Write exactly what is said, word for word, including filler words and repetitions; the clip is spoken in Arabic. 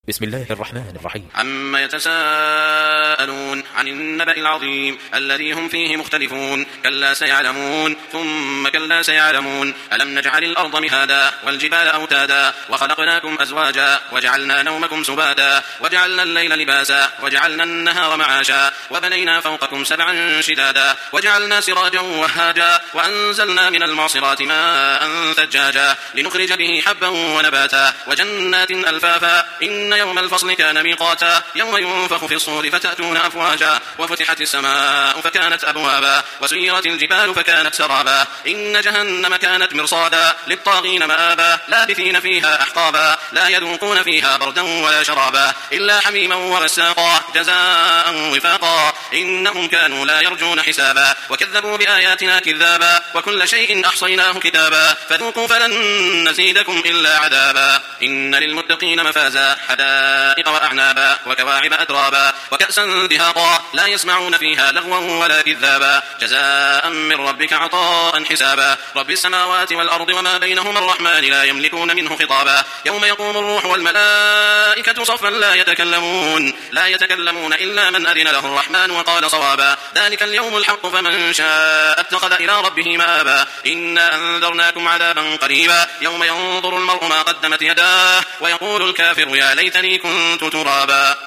بسم الله الرحمن الرحيم. عما يتساءلون عن النبأ العظيم الذي هم فيه مختلفون. كلا سيعلمون ثم كلا سيعلمون. ألم نجعل الأرض مهادا والجبال أوتادا وخلقناكم أزواجا وجعلنا نومكم سباتا وجعلنا الليل لباسا وجعلنا النهار معاشا وبنينا فوقكم سبعا شدادا وجعلنا سراجا وهاجا وأنزلنا من المعصرات ماء ثجاجا لنخرج به حبا ونباتا وجنات ألفافا. إن يوم الفصل كان ميقاتا يوم ينفخ في الصور فتأتون أفواجا وفتحت السماء فكانت أبوابا وسيرت الجبال فكانت سرابا. إن جهنم كانت مرصادا للطاغين مآبا لابثين فيها أحقابا لا يذوقون فيها بردا ولا شرابا إلا حميما وغساقا جزاء وفاقا. إنهم كانوا لا يرجون حسابا وكذبوا بآياتنا كذابا وكل شيء أحصيناه كتابا فذوقوا فلن نزيدكم إلا عذابا. إن للمتقين مفازا حدائق وأعنابا وكواعب أترابا وكأسا دهاقا لا يسمعون فيها لغوا ولا كذابا جزاء من ربك عطاء حسابا. رب السماوات والأرض وما بينهما الرحمن لا يملكون منه خطابا. يوم يقوم الروح والملائكة صفا لا يتكلمون لا يتكلمون إلا من أذن له الرحمن وقال صوابا. ذلك اليوم الحق فمن شاء اتخذ إلى ربه مآبا. إنا أنذرناكم عذابا قريبا يوم ينظر المرء ما قدمت يداه ويقول الكافر يا ليتني كنت ترابا.